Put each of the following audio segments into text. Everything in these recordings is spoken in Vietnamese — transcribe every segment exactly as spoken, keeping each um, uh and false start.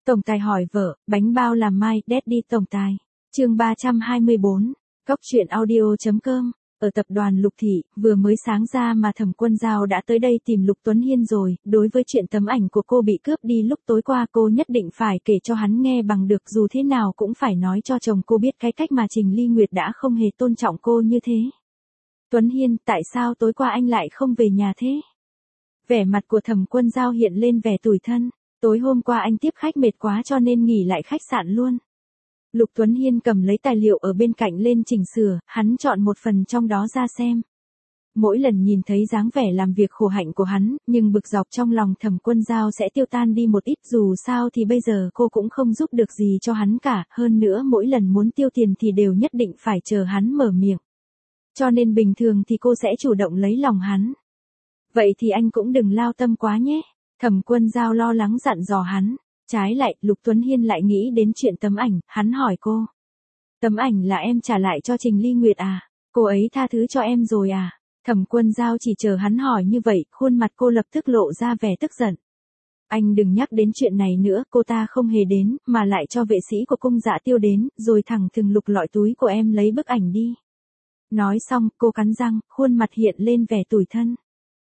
Tổng tài hỏi vợ, bánh bao làm mai, Daddy tổng tài. Chương ba trăm hai mươi bốn, Cóc truyện audio chấm com. Ở tập đoàn Lục Thị, vừa mới sáng ra mà Thẩm Quân Dao đã tới đây tìm Lục Tuấn Hiên rồi, đối với chuyện tấm ảnh của cô bị cướp đi lúc tối qua cô nhất định phải kể cho hắn nghe bằng được, dù thế nào cũng phải nói cho chồng cô biết cái cách mà Trình Ly Nguyệt đã không hề tôn trọng cô như thế. Tuấn Hiên, tại sao tối qua anh lại không về nhà thế? Vẻ mặt của Thẩm Quân Dao hiện lên vẻ tủi thân, tối hôm qua anh tiếp khách mệt quá cho nên nghỉ lại khách sạn luôn. Lục Tuấn Hiên cầm lấy tài liệu ở bên cạnh lên chỉnh sửa, hắn chọn một phần trong đó ra xem. Mỗi lần nhìn thấy dáng vẻ làm việc khổ hạnh của hắn, nhưng bực dọc trong lòng Thẩm Quân Dao sẽ tiêu tan đi một ít, dù sao thì bây giờ cô cũng không giúp được gì cho hắn cả, hơn nữa mỗi lần muốn tiêu tiền thì đều nhất định phải chờ hắn mở miệng. Cho nên bình thường thì cô sẽ chủ động lấy lòng hắn. Vậy thì anh cũng đừng lao tâm quá nhé. Thẩm Quân Dao lo lắng dặn dò hắn. Trái lại, Lục Tuấn Hiên lại nghĩ đến chuyện tấm ảnh, hắn hỏi cô. Tấm ảnh là em trả lại cho Trình Ly Nguyệt à? Cô ấy tha thứ cho em rồi à? Thẩm Quân Dao chỉ chờ hắn hỏi như vậy, khuôn mặt cô lập tức lộ ra vẻ tức giận. Anh đừng nhắc đến chuyện này nữa, cô ta không hề đến, mà lại cho vệ sĩ của cung Dạ Tiêu đến, rồi thẳng thừng lục lọi túi của em lấy bức ảnh đi. Nói xong, cô cắn răng, khuôn mặt hiện lên vẻ tủi thân.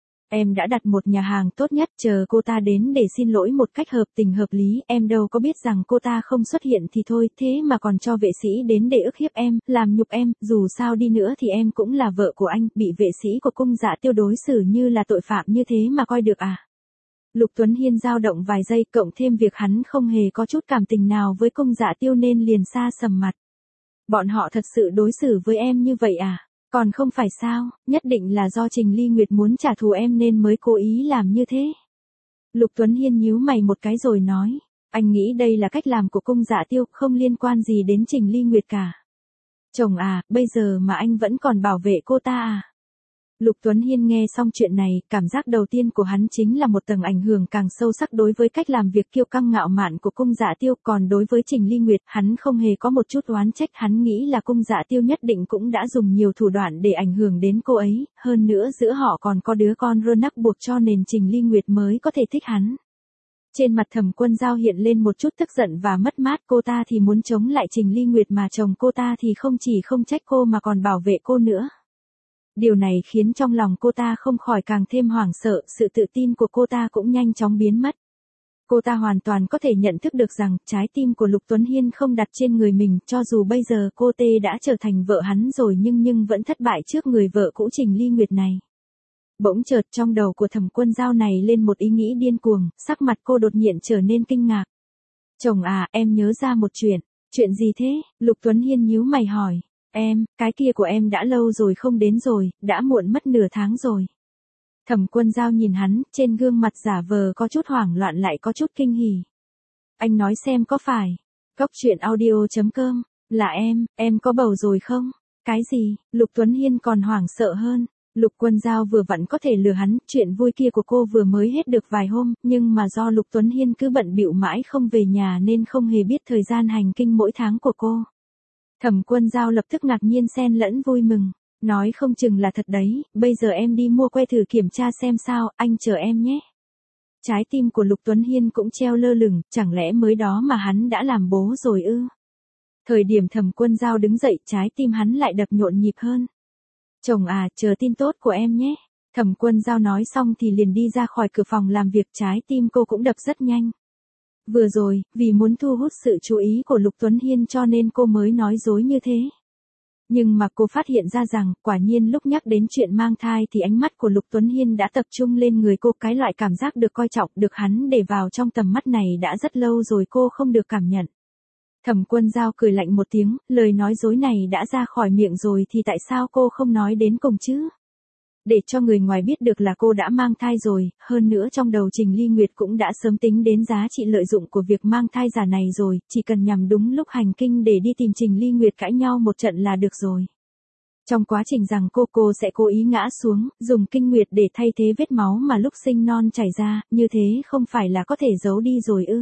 Em đã đặt một nhà hàng tốt nhất, chờ cô ta đến để xin lỗi một cách hợp tình hợp lý, em đâu có biết rằng cô ta không xuất hiện thì thôi, thế mà còn cho vệ sĩ đến để ức hiếp em, làm nhục em, dù sao đi nữa thì em cũng là vợ của anh, bị vệ sĩ của cung Dạ Tiêu đối xử như là tội phạm như thế mà coi được à? Lục Tuấn Hiên dao động vài giây, cộng thêm việc hắn không hề có chút cảm tình nào với cung Dạ Tiêu nên liền xa sầm mặt. Bọn họ thật sự đối xử với em như vậy à? Còn không phải sao, nhất định là do Trình Ly Nguyệt muốn trả thù em nên mới cố ý làm như thế. Lục Tuấn Hiên nhíu mày một cái rồi nói, anh nghĩ đây là cách làm của cung Dạ Tiêu, không liên quan gì đến Trình Ly Nguyệt cả. Chồng à, bây giờ mà anh vẫn còn bảo vệ cô ta à? Lục Tuấn Hiên nghe xong chuyện này, cảm giác đầu tiên của hắn chính là một tầng ảnh hưởng càng sâu sắc đối với cách làm việc kiêu căng ngạo mạn của cung Dạ Tiêu, còn đối với Trình Ly Nguyệt, hắn không hề có một chút oán trách, hắn nghĩ là cung Dạ Tiêu nhất định cũng đã dùng nhiều thủ đoạn để ảnh hưởng đến cô ấy, hơn nữa giữa họ còn có đứa con Ronak buộc cho nên Trình Ly Nguyệt mới có thể thích hắn. Trên mặt Thẩm Quân Dao hiện lên một chút tức giận và mất mát, cô ta thì muốn chống lại Trình Ly Nguyệt mà chồng cô ta thì không chỉ không trách cô mà còn bảo vệ cô nữa. Điều này khiến trong lòng cô ta không khỏi càng thêm hoảng sợ, sự tự tin của cô ta cũng nhanh chóng biến mất. Cô ta hoàn toàn có thể nhận thức được rằng trái tim của Lục Tuấn Hiên không đặt trên người mình, cho dù bây giờ cô tê đã trở thành vợ hắn rồi nhưng nhưng vẫn thất bại trước người vợ cũ Trình Ly Nguyệt này. Bỗng chợt trong đầu của Thẩm Quân Dao này lên một ý nghĩ điên cuồng, sắc mặt cô đột nhiên trở nên kinh ngạc. Chồng à, em nhớ ra một chuyện. Chuyện gì thế? Lục Tuấn Hiên nhíu mày hỏi. Em, cái kia của em đã lâu rồi không đến rồi, đã muộn mất nửa tháng rồi. Thẩm Quân Dao nhìn hắn, trên gương mặt giả vờ có chút hoảng loạn lại có chút kinh hỉ. Anh nói xem có phải. Cóc truyện audio chấm com, là em, em có bầu rồi không? Cái gì? Lục Tuấn Hiên còn hoảng sợ hơn. Lục Quân Dao vừa vặn có thể lừa hắn, chuyện vui kia của cô vừa mới hết được vài hôm, nhưng mà do Lục Tuấn Hiên cứ bận bịu mãi không về nhà nên không hề biết thời gian hành kinh mỗi tháng của cô. Thẩm Quân Dao lập tức ngạc nhiên xen lẫn vui mừng, nói không chừng là thật đấy, bây giờ em đi mua que thử kiểm tra xem sao, anh chờ em nhé. Trái tim của Lục Tuấn Hiên cũng treo lơ lửng, chẳng lẽ mới đó mà hắn đã làm bố rồi ư? Thời điểm Thẩm Quân Dao đứng dậy, trái tim hắn lại đập nhộn nhịp hơn. Chồng à, chờ tin tốt của em nhé. Thẩm Quân Dao nói xong thì liền đi ra khỏi cửa phòng làm việc, trái tim cô cũng đập rất nhanh. Vừa rồi, vì muốn thu hút sự chú ý của Lục Tuấn Hiên cho nên cô mới nói dối như thế. Nhưng mà cô phát hiện ra rằng, quả nhiên lúc nhắc đến chuyện mang thai thì ánh mắt của Lục Tuấn Hiên đã tập trung lên người cô, cái loại cảm giác được coi trọng, được hắn để vào trong tầm mắt này đã rất lâu rồi cô không được cảm nhận. Thẩm Quân Dao cười lạnh một tiếng, lời nói dối này đã ra khỏi miệng rồi thì tại sao cô không nói đến cùng chứ? Để cho người ngoài biết được là cô đã mang thai rồi, hơn nữa trong đầu Trình Ly Nguyệt cũng đã sớm tính đến giá trị lợi dụng của việc mang thai giả này rồi, chỉ cần nhằm đúng lúc hành kinh để đi tìm Trình Ly Nguyệt cãi nhau một trận là được rồi. Trong quá trình rằng cô cô sẽ cố ý ngã xuống, dùng kinh nguyệt để thay thế vết máu mà lúc sinh non chảy ra, như thế không phải là có thể giấu đi rồi ư?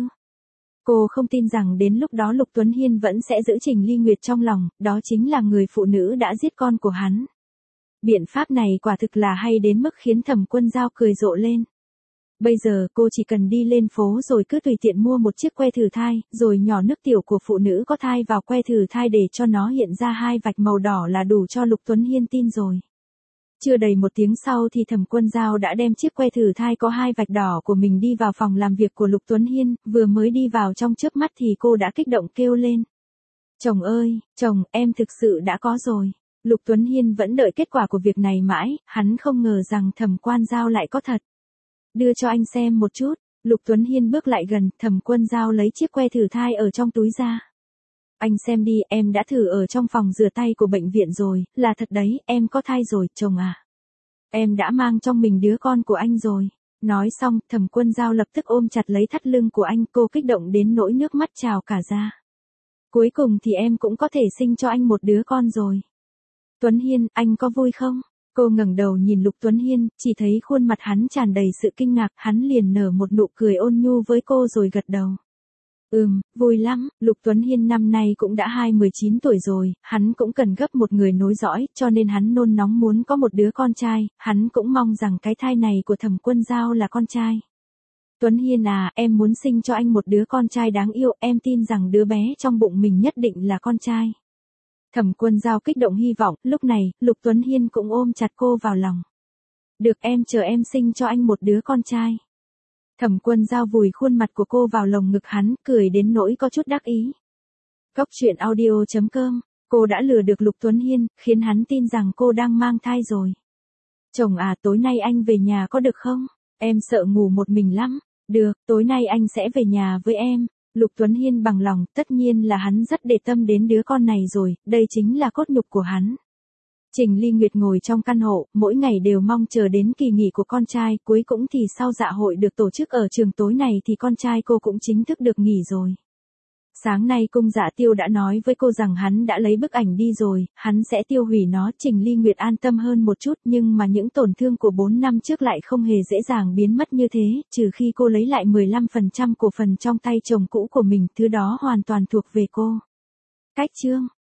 Cô không tin rằng đến lúc đó Lục Tuấn Hiên vẫn sẽ giữ Trình Ly Nguyệt trong lòng, đó chính là người phụ nữ đã giết con của hắn. Biện pháp này quả thực là hay đến mức khiến Thẩm Quân Dao cười rộ lên. Bây giờ cô chỉ cần đi lên phố rồi cứ tùy tiện mua một chiếc que thử thai, rồi nhỏ nước tiểu của phụ nữ có thai vào que thử thai để cho nó hiện ra hai vạch màu đỏ là đủ cho Lục Tuấn Hiên tin rồi. Chưa đầy một tiếng sau thì Thẩm Quân Dao đã đem chiếc que thử thai có hai vạch đỏ của mình đi vào phòng làm việc của Lục Tuấn Hiên, vừa mới đi vào trong chớp mắt thì cô đã kích động kêu lên. Chồng ơi, chồng, em thực sự đã có rồi. Lục Tuấn Hiên vẫn đợi kết quả của việc này mãi, hắn không ngờ rằng Thẩm Quân Dao lại có thật. Đưa cho anh xem một chút. Lục Tuấn Hiên bước lại gần, Thẩm Quân Dao lấy chiếc que thử thai ở trong túi ra. Anh xem đi, em đã thử ở trong phòng rửa tay của bệnh viện rồi, là thật đấy, em có thai rồi, chồng à. Em đã mang trong mình đứa con của anh rồi. Nói xong, Thẩm Quân Dao lập tức ôm chặt lấy thắt lưng của anh, cô kích động đến nỗi nước mắt trào cả ra. Cuối cùng thì em cũng có thể sinh cho anh một đứa con rồi. Tuấn Hiên, anh có vui không? Cô ngẩng đầu nhìn Lục Tuấn Hiên, chỉ thấy khuôn mặt hắn tràn đầy sự kinh ngạc, hắn liền nở một nụ cười ôn nhu với cô rồi gật đầu. Ừm, vui lắm, Lục Tuấn Hiên năm nay cũng đã hai mươi chín tuổi rồi, hắn cũng cần gấp một người nối dõi, cho nên hắn nôn nóng muốn có một đứa con trai, hắn cũng mong rằng cái thai này của Thẩm Quân Dao là con trai. Tuấn Hiên à, em muốn sinh cho anh một đứa con trai đáng yêu, em tin rằng đứa bé trong bụng mình nhất định là con trai. Thẩm Quân Dao kích động hy vọng, lúc này, Lục Tuấn Hiên cũng ôm chặt cô vào lòng. Được, em chờ em sinh cho anh một đứa con trai. Thẩm Quân Dao vùi khuôn mặt của cô vào lồng ngực hắn, cười đến nỗi có chút đắc ý. Cốc truyện audio chấm com, cô đã lừa được Lục Tuấn Hiên, khiến hắn tin rằng cô đang mang thai rồi. Chồng à, tối nay anh về nhà có được không? Em sợ ngủ một mình lắm. Được, tối nay anh sẽ về nhà với em. Lục Tuấn Hiên bằng lòng, tất nhiên là hắn rất để tâm đến đứa con này rồi, đây chính là cốt nhục của hắn. Trình Ly Nguyệt ngồi trong căn hộ, mỗi ngày đều mong chờ đến kỳ nghỉ của con trai, cuối cùng thì sau dạ hội được tổ chức ở trường tối này thì con trai cô cũng chính thức được nghỉ rồi. Sáng nay Cung Dạ Tiêu đã nói với cô rằng hắn đã lấy bức ảnh đi rồi, hắn sẽ tiêu hủy nó. Trình Ly Nguyệt an tâm hơn một chút, nhưng mà những tổn thương của bốn năm trước lại không hề dễ dàng biến mất như thế, trừ khi cô lấy lại mười lăm phần trăm cổ phần trong tay chồng cũ của mình, thứ đó hoàn toàn thuộc về cô. Cách chương